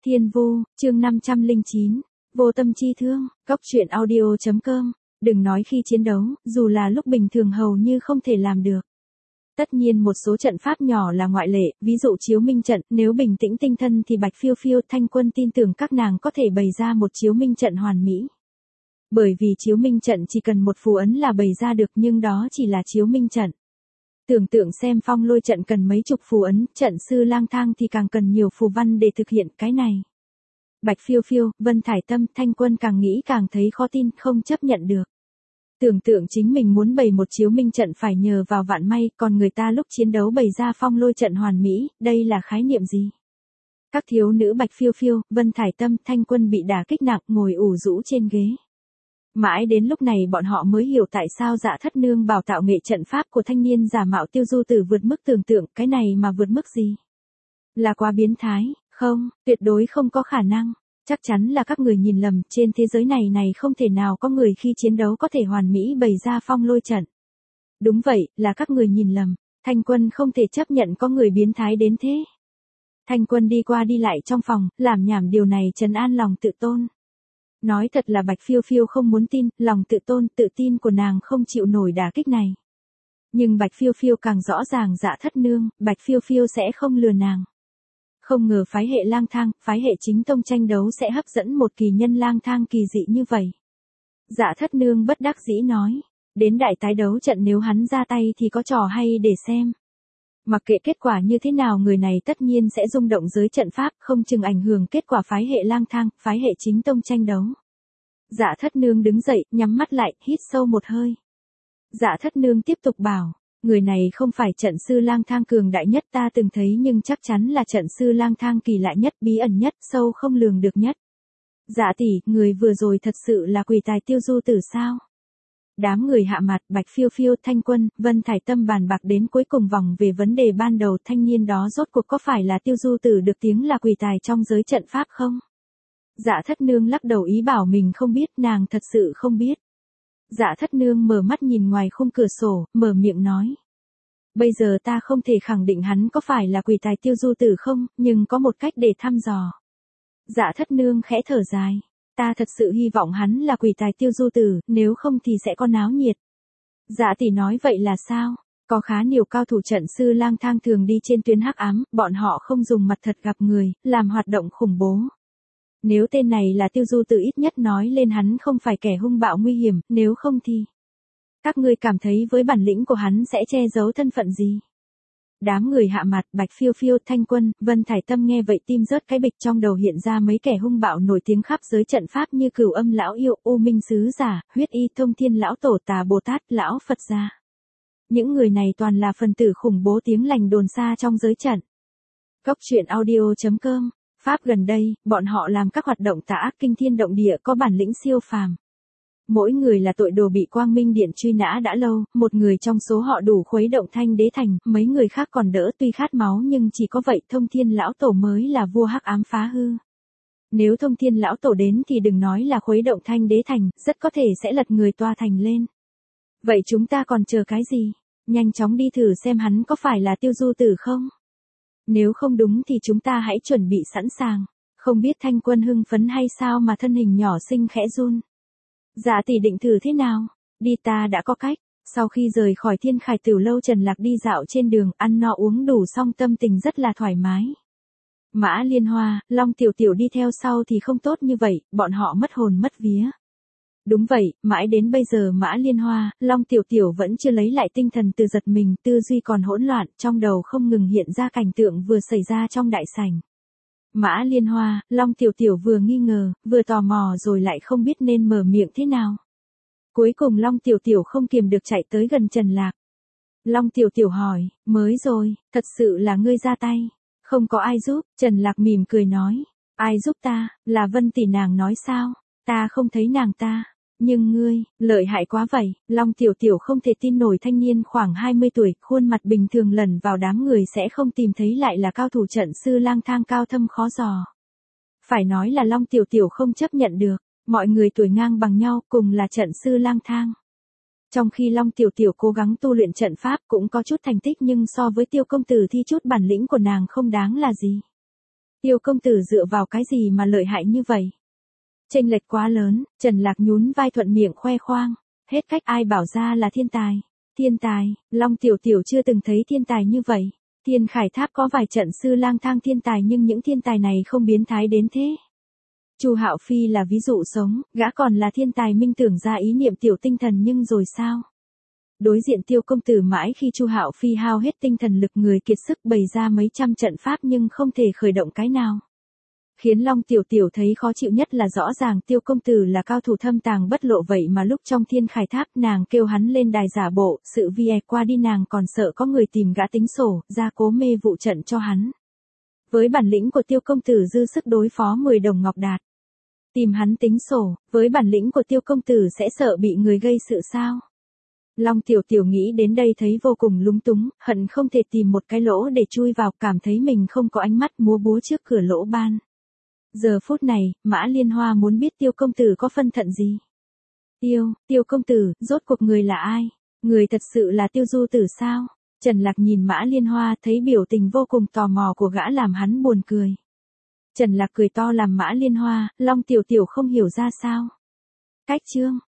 Thiên Vu, chương 509, vô tâm chi thương, góc truyện audio.com, đừng nói khi chiến đấu, dù là lúc bình thường hầu như không thể làm được. Tất nhiên một số trận pháp nhỏ là ngoại lệ, ví dụ chiếu minh trận, nếu bình tĩnh tinh thần thì Bạch Phiêu Phiêu, Thanh Quân tin tưởng các nàng có thể bày ra một chiếu minh trận hoàn mỹ. Bởi vì chiếu minh trận chỉ cần một phù ấn là bày ra được, nhưng đó chỉ là chiếu minh trận. Tưởng tượng xem phong lôi trận cần mấy chục phù ấn, trận sư lang thang thì càng cần nhiều phù văn để thực hiện cái này. Bạch Phiêu Phiêu, Vân Thải Tâm, Thanh Quân càng nghĩ càng thấy khó tin, không chấp nhận được. Tưởng tượng chính mình muốn bày một chiếu minh trận phải nhờ vào vạn may, còn người ta lúc chiến đấu bày ra phong lôi trận hoàn mỹ, đây là khái niệm gì? Các thiếu nữ Bạch Phiêu Phiêu, Vân Thải Tâm, Thanh Quân bị đả kích nặng, ngồi ủ rũ trên ghế. Mãi đến lúc này bọn họ mới hiểu tại sao Dạ Thất Nương bảo tạo nghệ trận pháp của thanh niên giả mạo Tiêu Du Tử vượt mức tưởng tượng, cái này mà vượt mức gì? Là quá biến thái, không, tuyệt đối không có khả năng. Chắc chắn là các người nhìn lầm, trên thế giới này không thể nào có người khi chiến đấu có thể hoàn mỹ bày ra phong lôi trận. Đúng vậy, là các người nhìn lầm, Thanh Quân không thể chấp nhận có người biến thái đến thế. Thanh Quân đi qua đi lại trong phòng, làm nhảm điều này trấn an lòng tự tôn. Nói thật là Bạch Phiêu Phiêu không muốn tin, lòng tự tin của nàng không chịu nổi đả kích này. Nhưng Bạch Phiêu Phiêu càng rõ ràng Dạ Thất Nương, Bạch Phiêu Phiêu sẽ không lừa nàng. Không ngờ phái hệ lang thang, phái hệ chính tông tranh đấu sẽ hấp dẫn một kỳ nhân lang thang kỳ dị như vậy. Dạ Thất Nương bất đắc dĩ nói, đến đại tái đấu trận nếu hắn ra tay thì có trò hay để xem. Mặc kệ kết quả như thế nào người này tất nhiên sẽ rung động giới trận pháp, không chừng ảnh hưởng kết quả phái hệ lang thang, phái hệ chính tông tranh đấu. Dạ Thất Nương đứng dậy, nhắm mắt lại, hít sâu một hơi. Dạ Thất Nương tiếp tục bảo, người này không phải trận sư lang thang cường đại nhất ta từng thấy nhưng chắc chắn là trận sư lang thang kỳ lạ nhất, bí ẩn nhất, sâu không lường được nhất. Dạ tỷ, người vừa rồi thật sự là quỷ tài Tiêu Du Tử sao? Đám người hạ mặt, Bạch Phiêu Phiêu, Thanh Quân, Vân Thải Tâm bàn bạc đến cuối cùng vòng về vấn đề ban đầu, thanh niên đó rốt cuộc có phải là Tiêu Du Tử được tiếng là quỷ tài trong giới trận pháp không? Dạ Thất Nương lắc đầu ý bảo mình không biết, nàng thật sự không biết. Dạ Thất Nương mở mắt nhìn ngoài khung cửa sổ, mở miệng nói. Bây giờ ta không thể khẳng định hắn có phải là quỷ tài Tiêu Du Tử không, nhưng có một cách để thăm dò. Dạ Thất Nương khẽ thở dài. Ta thật sự hy vọng hắn là quỷ tài Tiêu Du Tử, nếu không thì sẽ có náo nhiệt. Dạ tỷ nói vậy là sao? Có khá nhiều cao thủ trận sư lang thang thường đi trên tuyến hắc ám, bọn họ không dùng mặt thật gặp người, làm hoạt động khủng bố. Nếu tên này là Tiêu Du Tử ít nhất nói lên hắn không phải kẻ hung bạo nguy hiểm, nếu không thì... Các ngươi cảm thấy với bản lĩnh của hắn sẽ che giấu thân phận gì? Đám người hạ mặt, Bạch Phiêu Phiêu, Thanh Quân, Vân Thải Tâm nghe vậy tim rớt cái bịch, trong đầu hiện ra mấy kẻ hung bạo nổi tiếng khắp giới trận pháp như Cửu Âm lão yêu, U Minh sứ giả, Huyết Y Thông Thiên lão tổ, Tà Bồ Tát, lão Phật gia. Những người này toàn là phần tử khủng bố tiếng lành đồn xa trong giới trận. Góc truyện audio.com, Pháp gần đây, bọn họ làm các hoạt động tà ác kinh thiên động địa có bản lĩnh siêu phàm. Mỗi người là tội đồ bị Quang Minh Điện truy nã đã lâu, một người trong số họ đủ khuấy động Thanh Đế Thành, mấy người khác còn đỡ tuy khát máu nhưng chỉ có vậy Thông Thiên lão tổ mới là vua hắc ám phá hư. Nếu Thông Thiên lão tổ đến thì đừng nói là khuấy động Thanh Đế Thành, rất có thể sẽ lật người tòa thành lên. Vậy chúng ta còn chờ cái gì? Nhanh chóng đi thử xem hắn có phải là Tiêu Du Tử không? Nếu không đúng thì chúng ta hãy chuẩn bị sẵn sàng. Không biết Thanh Quân hưng phấn hay sao mà thân hình nhỏ xinh khẽ run. Dạ tỷ định thử thế nào? Đi ta đã có cách. Sau khi rời khỏi Thiên Khải Tiểu lâu Trần Lạc đi dạo trên đường, ăn no uống đủ xong tâm tình rất là thoải mái. Mã Liên Hoa, Long Tiểu Tiểu đi theo sau thì không tốt như vậy, bọn họ mất hồn mất vía. Đúng vậy, mãi đến bây giờ Mã Liên Hoa, Long Tiểu Tiểu vẫn chưa lấy lại tinh thần từ giật mình, tư duy còn hỗn loạn, trong đầu không ngừng hiện ra cảnh tượng vừa xảy ra trong đại sảnh. Mã Liên Hoa, Long Tiểu Tiểu vừa nghi ngờ, vừa tò mò rồi lại không biết nên mở miệng thế nào. Cuối cùng Long Tiểu Tiểu không kiềm được chạy tới gần Trần Lạc. Long Tiểu Tiểu hỏi, mới rồi, thật sự là ngươi ra tay, không có ai giúp, Trần Lạc mỉm cười nói, ai giúp ta, là Vân tỷ nàng nói sao, ta không thấy nàng ta. Nhưng ngươi, lợi hại quá vậy, Long Tiểu Tiểu không thể tin nổi thanh niên khoảng 20 tuổi, khuôn mặt bình thường lẩn vào đám người sẽ không tìm thấy lại là cao thủ trận sư lang thang cao thâm khó dò. Phải nói là Long Tiểu Tiểu không chấp nhận được, mọi người tuổi ngang bằng nhau cùng là trận sư lang thang. Trong khi Long Tiểu Tiểu cố gắng tu luyện trận pháp cũng có chút thành tích nhưng so với Tiêu công tử thì chút bản lĩnh của nàng không đáng là gì. Tiêu công tử dựa vào cái gì mà lợi hại như vậy? Chênh lệch quá lớn, Trần Lạc nhún vai thuận miệng khoe khoang. Hết cách ai bảo ra là thiên tài. Thiên tài, Long Tiểu Tiểu chưa từng thấy thiên tài như vậy. Thiên Khải Tháp có vài trận sư lang thang thiên tài nhưng những thiên tài này không biến thái đến thế. Chu Hạo Phi là ví dụ sống, gã còn là thiên tài minh tưởng ra ý niệm tiểu tinh thần nhưng rồi sao? Đối diện Tiêu công tử mãi khi Chu Hạo Phi hao hết tinh thần lực người kiệt sức bày ra mấy trăm trận pháp nhưng không thể khởi động cái nào. Khiến Long Tiểu Tiểu thấy khó chịu nhất là rõ ràng Tiêu công tử là cao thủ thâm tàng bất lộ vậy mà lúc trong Thiên Khải Tháp nàng kêu hắn lên đài giả bộ, sự vi qua đi nàng còn sợ có người tìm gã tính sổ, ra cố mê vụ trận cho hắn. Với bản lĩnh của Tiêu công tử dư sức đối phó 10 đồng ngọc đạt. Tìm hắn tính sổ, với bản lĩnh của Tiêu công tử sẽ sợ bị người gây sự sao? Long Tiểu Tiểu nghĩ đến đây thấy vô cùng lúng túng, hận không thể tìm một cái lỗ để chui vào, cảm thấy mình không có ánh mắt múa búa trước cửa lỗ ban. Giờ phút này, Mã Liên Hoa muốn biết Tiêu công tử có phân thận gì. Tiêu công tử, rốt cuộc người là ai? Người thật sự là Tiêu du tử sao? Trần Lạc nhìn Mã Liên Hoa thấy biểu tình vô cùng tò mò của gã làm hắn buồn cười. Trần Lạc cười to làm Mã Liên Hoa, Long Tiểu Tiểu không hiểu ra sao. Cách chương.